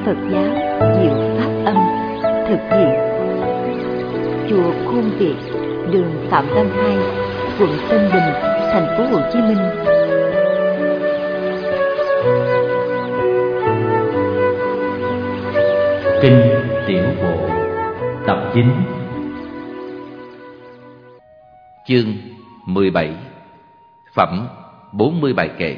Phật giáo Diệu Pháp Âm thực hiện. Chùa Khuôn Việt, đường Phạm Văn Hai, quận Tân Bình, thành phố Hồ Chí Minh. Kinh Tiểu Bộ tập 9, chương 17, phẩm 40 bài kệ.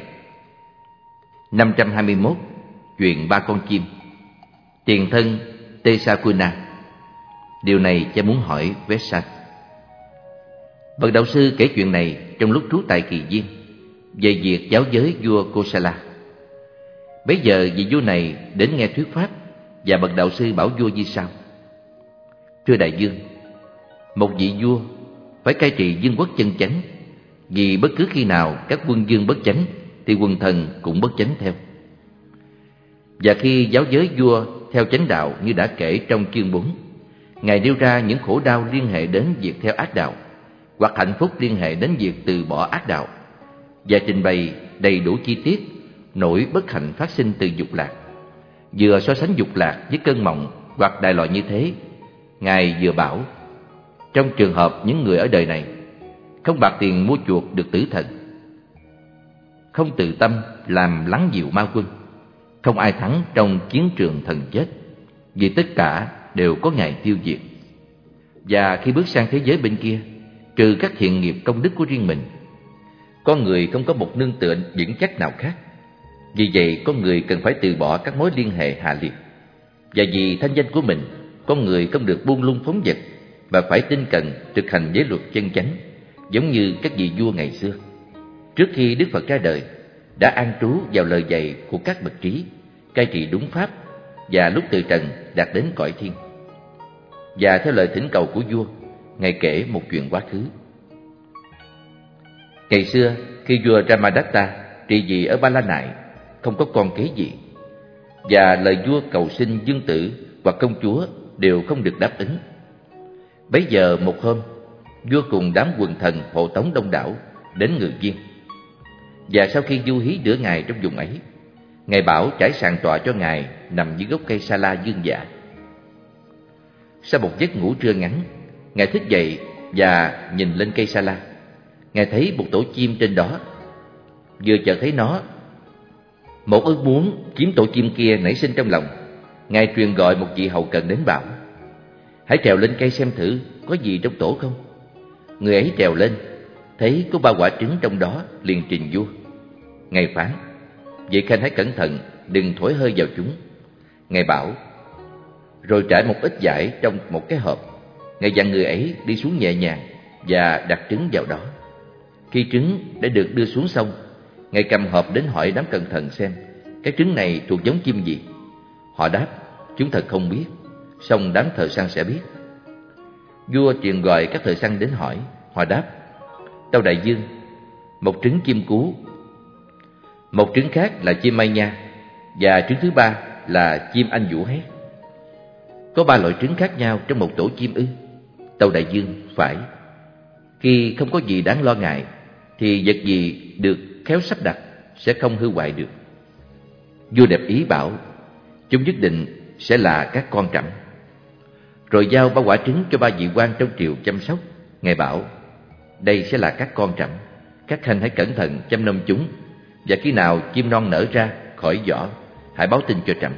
521. Chuyện ba con chim. Tiền thân Tesakuna. Điều này cha muốn hỏi Vessant. Bậc đạo sư kể chuyện này trong lúc trú tại Kỳ Viên về việc giáo giới vua Kosala. Bấy giờ vị vua này đến nghe thuyết pháp, và bậc đạo sư bảo vua như sau: Thưa đại vương, một vị vua phải cai trị vương quốc chân chánh, vì bất cứ khi nào các quân vương bất chánh thì quần thần cũng bất chánh theo. Và khi giáo giới vua theo chánh đạo như đã kể trong chương 4, Ngài nêu ra những khổ đau liên hệ đến việc theo ác đạo, hoặc hạnh phúc liên hệ đến việc từ bỏ ác đạo, và trình bày đầy đủ chi tiết nỗi bất hạnh phát sinh từ dục lạc. Vừa so sánh dục lạc với cơn mộng hoặc đại loại như thế, Ngài vừa bảo: trong trường hợp những người ở đời này không bạc tiền mua chuộc được tử thần, không tự tâm làm lắng dịu ma quân, không ai thắng trong chiến trường thần chết, vì tất cả đều có ngày tiêu diệt. Và khi bước sang thế giới bên kia, trừ các thiện nghiệp công đức của riêng mình, con người không có một nương tựa vững chắc nào khác. Vì vậy, con người cần phải từ bỏ các mối liên hệ hạ liệt. Và vì thanh danh của mình, con người không được buông lung phóng dật, và phải tinh cần thực hành giới luật chân chánh, giống như các vị vua ngày xưa. Trước khi Đức Phật ra đời, đã an trú vào lời dạy của các bậc trí, cai trị đúng pháp, và lúc từ trần đạt đến cõi thiên. Và theo lời thỉnh cầu của vua, Ngài kể một chuyện quá khứ. Ngày xưa, khi vua Ramadatta trị vì ở Ba La Nại, không có con kế gì, và lời vua cầu xin vương tử hoặc công chúa đều không được đáp ứng. Bấy giờ một hôm, vua cùng đám quần thần hộ tống đông đảo đến Ngự Viên. Và sau khi du hí nửa ngày trong vùng ấy, Ngài bảo trải sàn tọa cho Ngài nằm dưới gốc cây sa la dương dạ. Sau một giấc ngủ trưa ngắn, Ngài thức dậy và nhìn lên cây sa la. Ngài thấy một tổ chim trên đó. Vừa chợt thấy nó, một ước muốn chiếm tổ chim kia nảy sinh trong lòng. Ngài truyền gọi một vị hầu cận đến bảo: hãy trèo lên cây xem thử có gì trong tổ không. Người ấy trèo lên, thấy có 3 quả trứng trong đó, liền trình vua. Ngài phán: vậy khanh hãy cẩn thận, đừng thổi hơi vào chúng. Ngài bảo, rồi trải một ít vải trong một cái hộp. Ngài dặn người ấy đi xuống nhẹ nhàng và đặt trứng vào đó. Khi trứng đã được đưa xuống xong, Ngài cầm hộp đến hỏi đám cẩn thận xem cái trứng này thuộc giống chim gì. Họ đáp, chúng thật không biết, song đám thợ săn sẽ biết. Vua truyền gọi các thợ săn đến hỏi. Họ đáp, tâu đại vương, một trứng chim cú, một trứng khác là chim mai nha, và trứng thứ 3 là chim anh vũ hét. Có 3 loại trứng khác nhau trong một tổ chim ư? Tâu đại vương, phải. Khi không có gì đáng lo ngại, thì vật gì được khéo sắp đặt sẽ không hư hoại được. Vua đẹp ý bảo, chúng nhất định sẽ là các con trẫm. Rồi giao 3 quả trứng cho 3 vị quan trong triều chăm sóc. Ngài bảo, đây sẽ là các con trẫm, các khanh hãy cẩn thận chăm nom chúng, và khi nào chim non nở ra khỏi vỏ, hãy báo tin cho trẫm.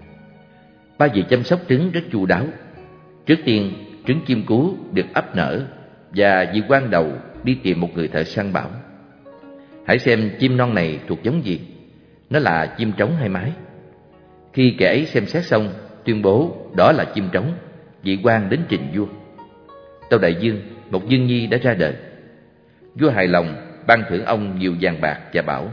3 vị chăm sóc trứng rất chu đáo. Trước tiên, trứng chim cú được ấp nở, và vị quan đầu đi tìm một người thợ săn bảo, hãy xem chim non này thuộc giống gì, nó là chim trống hay mái. Khi kẻ ấy xem xét xong, tuyên bố đó là chim trống, vị quan đến trình vua. Tâu đại vương, một dương nhi đã ra đời. Vua hài lòng ban thưởng ông nhiều vàng bạc và bảo,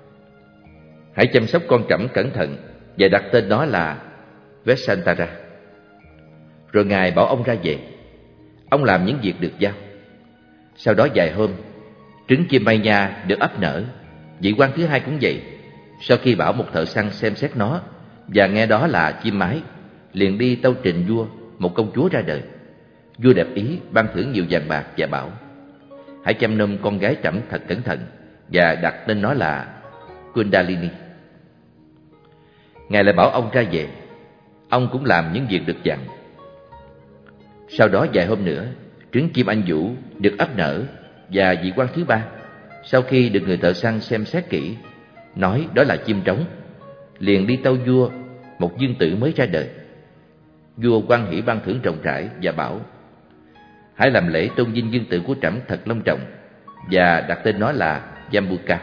hãy chăm sóc con trẫm cẩn thận và đặt tên nó là Vessantara. Rồi Ngài bảo ông ra về. Ông làm những việc được giao. Sau đó vài hôm, trứng chim mai nha được ấp nở. Vị quan thứ 2 cũng vậy. Sau khi bảo một thợ săn xem xét nó và nghe đó là chim mái, liền đi tâu trình vua một công chúa ra đời. Vua đẹp ý ban thưởng nhiều vàng bạc và bảo, hãy chăm nom con gái trẫm thật cẩn thận và đặt tên nó là Kundalini. Ngài lại bảo ông ra về. Ông cũng làm những việc được dặn. Sau đó vài hôm nữa, trứng chim anh vũ được ấp nở, và vị quan thứ ba, sau khi được người thợ săn xem xét kỹ, nói đó là chim trống, liền đi tâu vua một dương tử mới ra đời. Vua hoan hỉ ban thưởng rộng rãi và bảo: hãy làm lễ tôn vinh dương tử của trẫm thật long trọng, và đặt tên nó là Jambuka.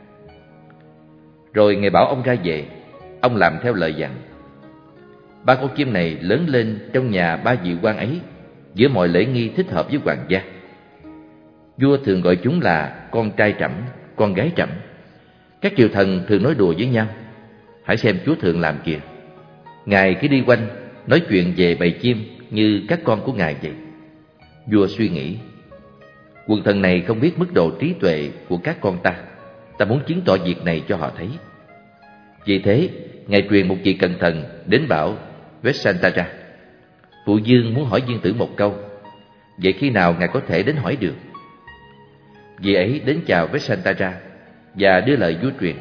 Rồi ngài bảo ông ra về. Ông làm theo lời dặn. Ba con chim này lớn lên trong nhà ba vị quan ấy, giữa mọi lễ nghi thích hợp với hoàng gia. Vua thường gọi chúng là con trai trẫm, con gái trẫm. Các triều thần thường nói đùa với nhau: hãy xem chúa thượng làm kìa, ngài cứ đi quanh nói chuyện về bầy chim như các con của ngài vậy. Vua suy nghĩ, quần thần này không biết mức độ trí tuệ của các con ta. Ta muốn chứng tỏ việc này cho họ thấy. Vì thế, ngài truyền một vị cận thần đến bảo Vessantara: phụ vương muốn hỏi dương tử một câu, vậy khi nào ngài có thể đến hỏi được? Vị ấy đến chào Vessantara và đưa lời vua truyền.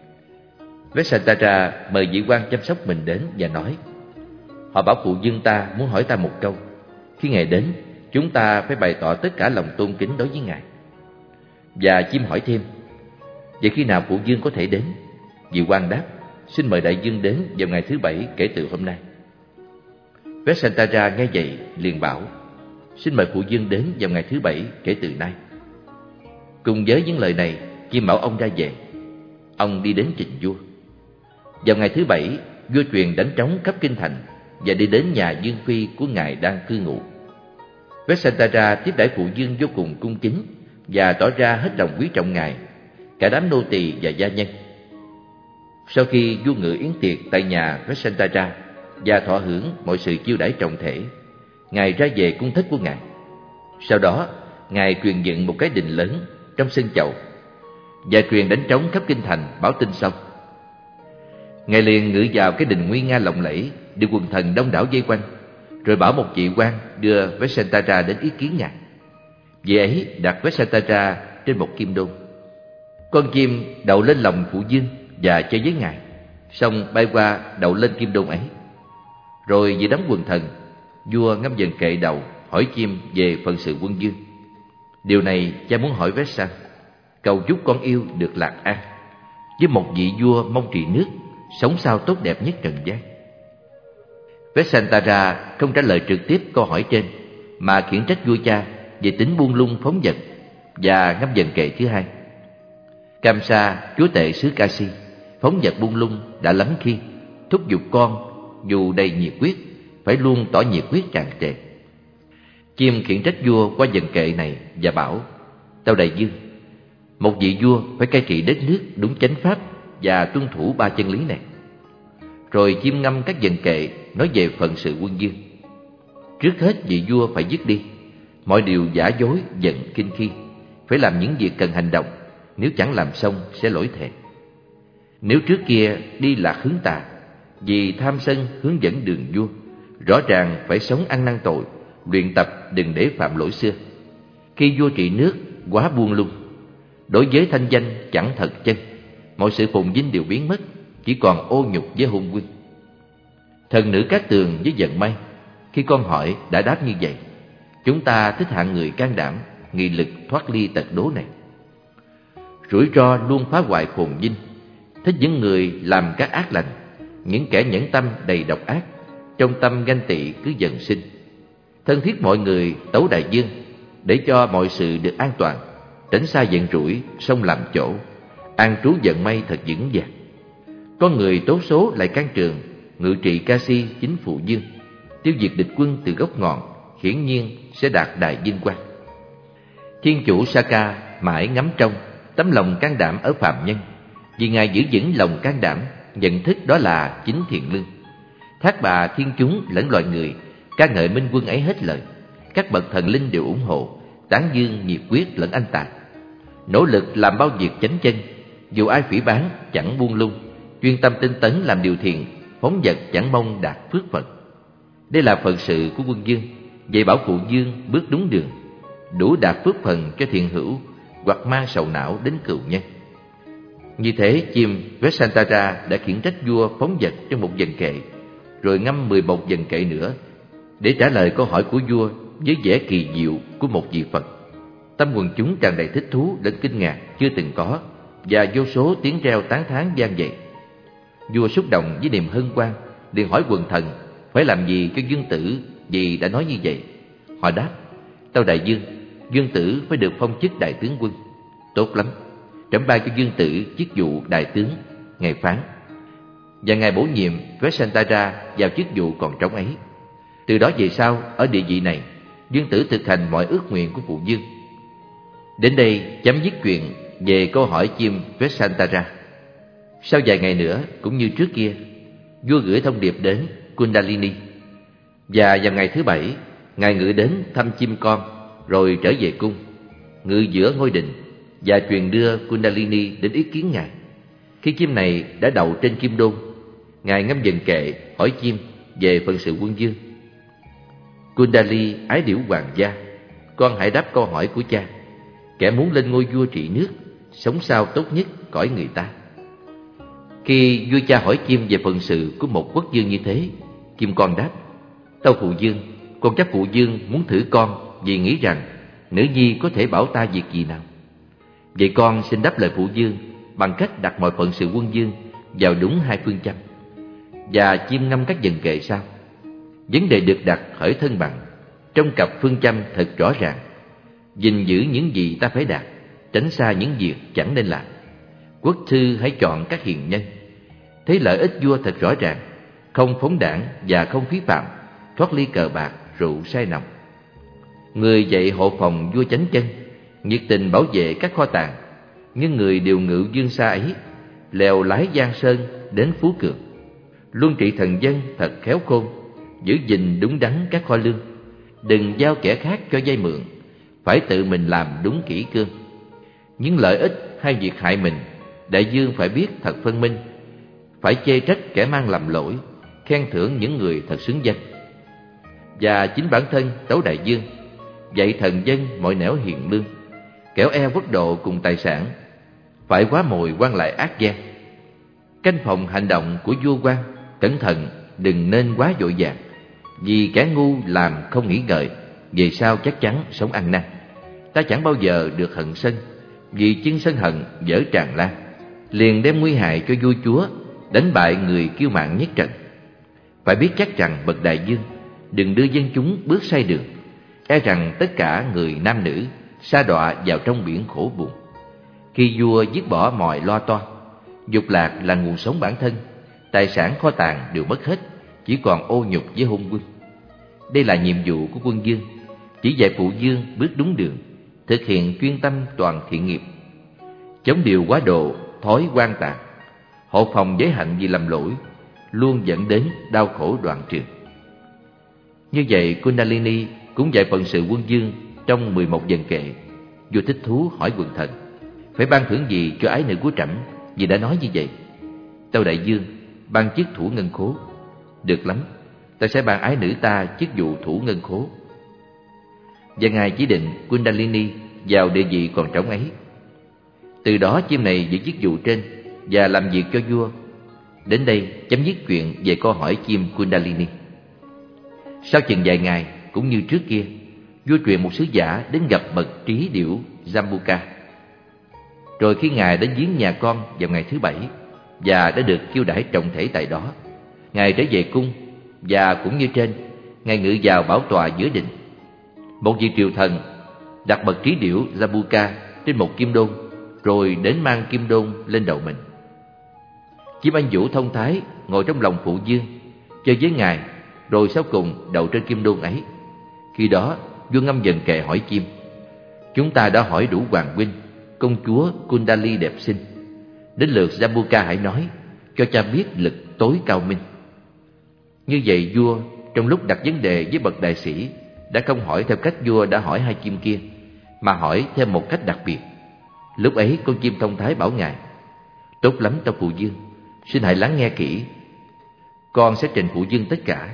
Vessantara mời vị quan chăm sóc mình đến và nói: họ bảo phụ vương ta muốn hỏi ta một câu. Khi ngài đến, chúng ta phải bày tỏ tất cả lòng tôn kính đối với ngài. Và chim hỏi thêm: vậy khi nào phụ vương có thể đến? Vị quan đáp: xin mời đại vương đến vào ngày thứ 7 kể từ hôm nay. Vessantara nghe vậy liền bảo: xin mời phụ vương đến vào ngày thứ 7 kể từ nay. Cùng với những lời này, chim bảo ông ra về. Ông đi đến trình vua. Vào ngày thứ 7, vua truyền đánh trống khắp kinh thành và đi đến nhà dương phi của ngài đang cư ngụ. Vessantara tiếp đãi phụ vương vô cùng cung kính và tỏ ra hết lòng quý trọng ngài, cả đám nô tỳ và gia nhân. Sau khi vua ngự yến tiệc tại nhà Vessantara và thọ hưởng mọi sự chiêu đãi trọng thể, ngài ra về cung thất của ngài. Sau đó, ngài truyền dựng một cái đình lớn trong sân chầu và truyền đánh trống khắp kinh thành báo tin xong. Ngài liền ngự vào cái đình nguy nga lộng lẫy, được quần thần đông đảo vây quanh, rồi bảo một vị quan đưa Vessantara đến ý kiến ngài. Vị ấy đặt Vessantara trên một kim đôn. Con chim đậu lên lòng phụ vương và chơi với ngài, xong bay qua đậu lên kim đôn ấy. Rồi giữa đám quần thần, vua ngâm dần kệ đầu hỏi chim về phận sự quân vương. Điều này cha muốn hỏi Vessa, cầu chúc con yêu được lạc an, với một vị vua mong trị nước, sống sao tốt đẹp nhất trần gian. Vessantara không trả lời trực tiếp câu hỏi trên, mà khiển trách vua cha về tính buông lung phóng dật, và ngâm dần kệ thứ hai. Kamsa, chúa tể xứ Kasi, phóng dật buông lung đã lắm khi, thúc giục con dù đầy nhiệt quyết, phải luôn tỏ nhiệt quyết tràn trề. Chim khiển trách vua qua dần kệ này và bảo: tâu đại vương, một vị vua phải cai trị đất nước đúng chánh pháp và tuân thủ 3 chân lý này. Rồi chim ngâm các dần kệ nói về phận sự quân vương. Trước hết vị vua phải dứt đi mọi điều giả dối, giận, kinh khi, phải làm những việc cần hành động, nếu chẳng làm xong sẽ lỗi thề. Nếu trước kia đi lạc hướng tà, vì tham sân hướng dẫn đường vua, rõ ràng phải sống ăn năn tội, luyện tập đừng để phạm lỗi xưa. Khi vua trị nước quá buông lung, đối với thanh danh chẳng thật chân, mọi sự phồn vinh đều biến mất, chỉ còn ô nhục với hôn quân. Thần nữ Cát Tường với Dần May, khi con hỏi đã đáp như vậy. Chúng ta thích hạng người can đảm, nghị lực thoát ly tật đố này. Rủi ro luôn phá hoại phồn vinh, thích những người làm các ác lành, những kẻ nhẫn tâm đầy độc ác, trong tâm ganh tị cứ dần sinh. Thân thiết mọi người tấu đại dương, để cho mọi sự được an toàn, tránh xa giận rủi, sông làm chỗ, an trú Dần May thật vững vàng. Có người tốt số lại can trường, ngự trị Kasi chính phụ dương, tiêu diệt địch quân từ gốc ngọn, hiển nhiên sẽ đạt đại vinh quang. Thiên chủ Saka mãi ngắm trông tấm lòng can đảm ở phàm nhân, vì ngài giữ vững lòng can đảm, nhận thức đó là chính thiện lương. Thác bà thiên chúng lẫn loài người ca ngợi minh quân ấy hết lời. Các bậc thần linh đều ủng hộ, tán dương nhiệt quyết lẫn anh tài, nỗ lực làm bao việc chánh chân, dù ai phỉ báng chẳng buông lung, chuyên tâm tinh tấn làm điều thiện, phóng dật chẳng mong đạt phước phận. Đây là phận sự của quân vương, dạy bảo phụ vương bước đúng đường, đủ đạt phước phần cho thiện hữu, hoặc mang sầu não đến cừu nhân. Như thế chim Vessantara đã khiển trách vua phóng dật trong một dần kệ, rồi ngâm 11 dần kệ nữa để trả lời câu hỏi của vua với vẻ kỳ diệu của một vị Phật. Tâm quần chúng tràn đầy thích thú đến kinh ngạc chưa từng có, và vô số tiếng reo tán thán vang dậy. Vua xúc động với niềm hân hoan, liền hỏi quần thần phải làm gì cho dương tử vì đã nói như vậy. Họ đáp: tâu đại dương, dương tử phải được phong chức đại tướng quân. Tốt lắm, trẫm ban cho dương tử chức vụ đại tướng. Ngài phán, và ngài bổ nhiệm Vesantara vào chức vụ còn trống ấy. Từ đó về sau, ở địa vị này, dương tử thực hành mọi ước nguyện của phụ dương. Đến đây chấm dứt chuyện về câu hỏi chim Vesantara. Sau vài ngày nữa, cũng như trước kia, vua gửi thông điệp đến Kundalini, và vào ngày thứ 7, ngài ngự đến thăm chim con, rồi trở về cung, ngự giữa ngôi đình và truyền đưa Kundalini đến ý kiến ngài. Khi chim này đã đậu trên kim đôn, ngài ngâm dần kệ hỏi chim về phận sự quân dương. Kundali ái điểu hoàng gia, con hãy đáp câu hỏi của cha. Kẻ muốn lên ngôi vua trị nước, sống sao tốt nhất cõi người ta? Khi vua cha hỏi chim về phận sự của một quốc dương như thế, chim con đáp: tâu phụ dương, con chắc phụ dương muốn thử con vì nghĩ rằng nữ nhi có thể bảo ta việc gì nào. Vậy con xin đáp lời phụ dương bằng cách đặt mọi phận sự quân dương vào đúng 2 phương châm. Và chim ngâm các dần kệ sau. Vấn đề được đặt khởi thân bằng, trong cặp phương châm thật rõ ràng: gìn giữ những gì ta phải đạt, tránh xa những việc chẳng nên làm. Quốc thư hãy chọn các hiền nhân. Thấy lợi ích vua thật rõ ràng: không phóng đảng và không phí phạm, thoát ly cờ bạc, rượu say nồng. Người dạy hộ phòng vua chánh chân, nhiệt tình bảo vệ các kho tàng. Nhưng người điều ngự dương xa ấy, lèo lái giang sơn đến phú cường. Luân trị thần dân thật khéo khôn, giữ gìn đúng đắn các kho lương. Đừng giao kẻ khác cho vay mượn, phải tự mình làm đúng kỹ cương. Những lợi ích hay việc hại mình, đại dương phải biết thật phân minh. Phải chê trách kẻ mang làm lỗi, khen thưởng những người thật xứng danh. Và chính bản thân tấu đại dương dạy thần dân mọi nẻo hiền lương, kẻo e quốc độ cùng tài sản, phải quá mồi quan lại ác gian. Canh phòng hành động của vua quan, cẩn thận đừng nên quá vội vàng. Vì kẻ ngu làm không nghĩ ngợi, về sau chắc chắn sống ăn năn. Ta chẳng bao giờ được hận sân, vì chứng sân hận dở tràn lan, liền đem nguy hại cho vua chúa, đánh bại người kiêu mạn nhất trận. Phải biết chắc rằng bậc đại dương đừng đưa dân chúng bước sai đường, e rằng tất cả người nam nữ sa đọa vào trong biển khổ buồn. Khi vua dứt bỏ mọi lo toan, dục lạc là nguồn sống bản thân, tài sản kho tàng đều mất hết, chỉ còn ô nhục với hôn quân. Đây là nhiệm vụ của quân dương, chỉ dạy phụ dương bước đúng đường, thực hiện chuyên tâm toàn thiện nghiệp, chống điều quá độ, thói quan tàn, hộ phòng giới hạnh vì lầm lỗi, luôn dẫn đến đau khổ đoạn trường. Như vậy Kundalini cũng dạy phận sự quân dương trong 11 dần kệ. Vua thích thú hỏi quần thần: phải ban thưởng gì cho ái nữ của trẫm vì đã nói như vậy? Tâu đại dương, ban chức thủ ngân khố. Được lắm, ta sẽ ban ái nữ ta chức vụ thủ ngân khố. Và ngài chỉ định Kundalini vào địa vị còn trống ấy. Từ đó chim này giữ chức vụ trên và làm việc cho vua. Đến đây chấm dứt chuyện về câu hỏi chim Kundalini. Sau chừng vài ngày, cũng như trước kia, vua truyền một sứ giả đến gặp bậc trí điểu Jambuka. Rồi khi ngài đến viếng nhà con vào ngày thứ 7 và đã được chiêu đãi trọng thể tại đó, ngài trở về cung và cũng như trên, ngài ngự vào bảo tọa giữa đình. Một vị triều thần đặt bậc trí điểu Jambuka trên một kim đôn, rồi đến mang kim đôn lên đầu mình. Chim anh vũ thông thái ngồi trong lòng phụ dương, chơi với ngài, rồi sau cùng đậu trên kim đôn ấy. Khi đó vua ngâm dần kệ hỏi chim: chúng ta đã hỏi đủ hoàng huynh, công chúa Kundali đẹp xinh, đến lượt Jambuka hãy nói, cho cha biết lực tối cao minh. Như vậy vua trong lúc đặt vấn đề với bậc đại sĩ đã không hỏi theo cách vua đã hỏi hai chim kia, mà hỏi theo một cách đặc biệt. Lúc ấy con chim thông thái bảo ngài: tốt lắm tâu phụ dương, xin hãy lắng nghe kỹ, con sẽ trình phụ dương tất cả.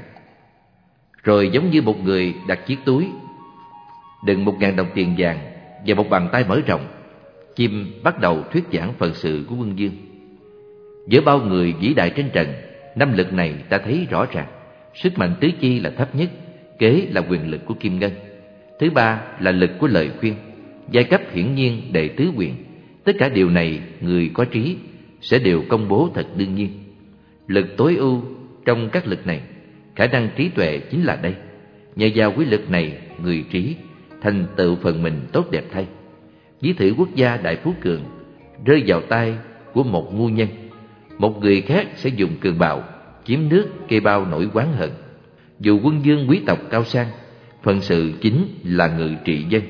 Rồi giống như một người đặt chiếc túi đựng 1.000 đồng tiền vàng và một bàn tay mở rộng, chim bắt đầu thuyết giảng phận sự của quân dương. Giữa bao người vĩ đại trên trần, năm lực này ta thấy rõ ràng. Sức mạnh tứ chi là thấp nhất, kế là quyền lực của kim ngân. Thứ ba là lực của lời khuyên, giai cấp hiển nhiên đệ tứ quyền. Tất cả điều này người có trí sẽ đều công bố thật đương nhiên. Lực tối ưu trong các lực này, khả năng trí tuệ chính là đây. Nhờ vào quý lực này, người trí thành tựu phần mình tốt đẹp thay. Ví thử quốc gia đại phú cường rơi vào tay của một ngu nhân, một người khác sẽ dùng cường bạo chiếm nước kê bao nỗi oán hận. Dù quân vương quý tộc cao sang, phần sự chính là ngự trị dân.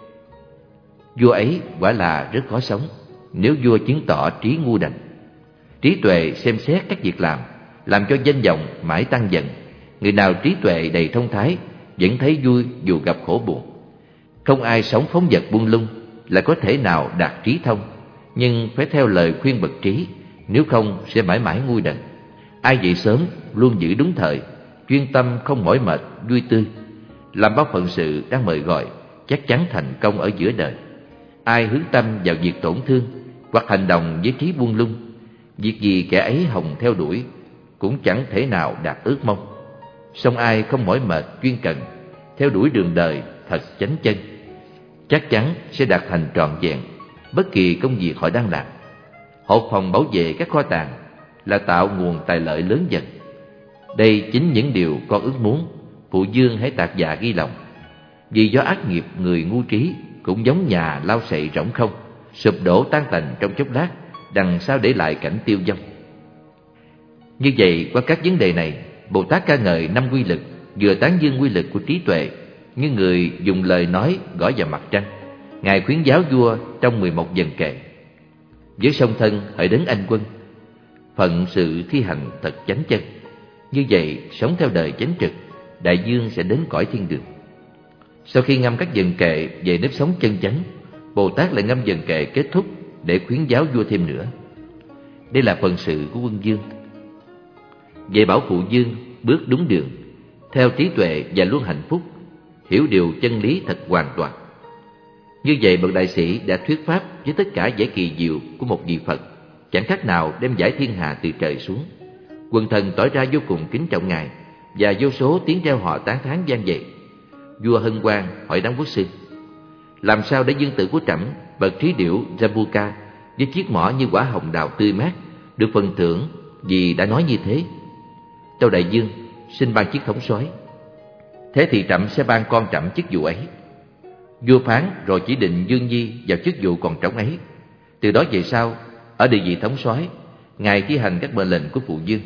Vua ấy quả là rất khó sống nếu vua chứng tỏ trí ngu đần. Trí tuệ xem xét các việc làm cho danh vọng mãi tăng dần. Người nào trí tuệ đầy thông thái vẫn thấy vui dù gặp khổ buồn. Không ai sống phóng dật buông lung là có thể nào đạt trí thông, nhưng phải theo lời khuyên bậc trí, nếu không sẽ mãi mãi ngu đần. Ai dậy sớm luôn giữ đúng thời, chuyên tâm không mỏi mệt, vui tươi, làm bao phận sự đang mời gọi, chắc chắn thành công ở giữa đời. Ai hướng tâm vào việc tổn thương hoặc hành động với trí buông lung, việc gì kẻ ấy hồng theo đuổi cũng chẳng thể nào đạt ước mong. Song ai không mỏi mệt chuyên cần, theo đuổi đường đời thật chánh chân, chắc chắn sẽ đạt thành trọn vẹn bất kỳ công việc họ đang làm. Hộ phòng bảo vệ các kho tàng là tạo nguồn tài lợi lớn dần. Đây chính những điều con ước muốn. Phụ dương hãy tạc dạ ghi lòng. Vì do ác nghiệp người ngu trí cũng giống nhà lao sậy rỗng không, sụp đổ tan tành trong chốc lát, đằng sau để lại cảnh tiêu vong. Như vậy, qua các vấn đề này, Bồ Tát ca ngợi 5 quy lực, vừa tán dương quy lực của trí tuệ như người dùng lời nói gõ vào mặt trăng. Ngài khuyến giáo vua trong 11 vần kệ: với song thân hỡi đấng anh quân, phận sự thi hành thật chánh chân. Như vậy, sống theo đời chánh trực, đại dương sẽ đến cõi thiên đường. Sau khi ngâm các vần kệ về nếp sống chân chánh, Bồ Tát lại ngâm vần kệ kết thúc để khuyến giáo vua thêm nữa. Đây là phần sự của quân vương. Dạy bảo phụ vương bước đúng đường, theo trí tuệ và luôn hạnh phúc, hiểu điều chân lý thật hoàn toàn. Như vậy, bậc đại sĩ đã thuyết pháp với tất cả vẻ kỳ diệu của một vị Phật, chẳng khác nào đem giải thiên hà từ trời xuống. Quần thần tỏ ra vô cùng kính trọng Ngài, và vô số tiếng reo họ tán thán vang dậy. Vua hân hoan hỏi đám quốc sư: làm sao để dương tử của trẫm, bậc trí điểu Jambuka, với chiếc mỏ như quả hồng đào tươi mát, được phần thưởng vì đã nói như thế? Tâu đại dương, xin ban chiếc thống soái. Thế thì trẫm sẽ ban con trẫm chức vụ ấy. Vua phán rồi chỉ định Dương Nhi vào chức vụ còn trống ấy. Từ đó về sau, ở địa vị thống soái, Ngài thi hành các mệnh lệnh của phụ vương.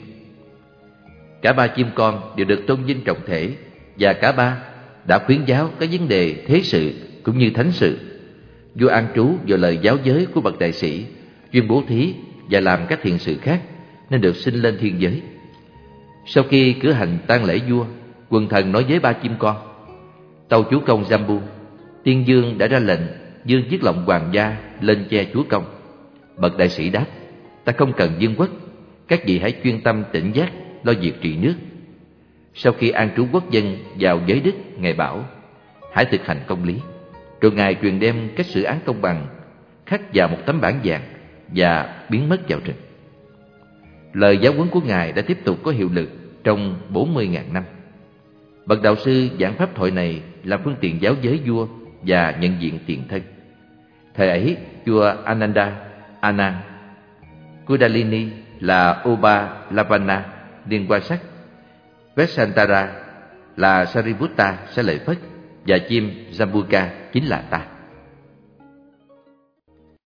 Cả ba chim con đều được tôn vinh trọng thể, và cả ba đã khuyến giáo các vấn đề thế sự cũng như thánh sự. Vua an trú vào lời giáo giới của bậc đại sĩ, chuyên bố thí và làm các thiện sự khác, nên được sinh lên thiên giới. Sau khi cử hành tang lễ vua, quần thần nói với ba chim con: tâu chúa công Jambu, tiên dương đã ra lệnh dương chiếc lọng hoàng gia lên che chúa công. Bậc đại sĩ đáp: ta không cần dương quốc, các vị hãy chuyên tâm tỉnh giác lo việc trị nước. Sau khi an trú quốc dân vào giới đức, Ngài bảo: hãy thực hành công lý. Rồi Ngài truyền đem cách xử án công bằng khắc vào một tấm bảng vàng và biến mất vào rừng. Lời giáo huấn của Ngài đã tiếp tục có hiệu lực trong 40.000 năm. Bậc đạo sư giảng pháp thoại này là phương tiện giáo giới vua và nhận diện tiền thân. Thời ấy, vua Ananda, Anand, Kundalini là Uba Lavana, liên quan sắc, Vesantara là Sariputta sẽ lợi phất, và chim Jambuka chính là ta.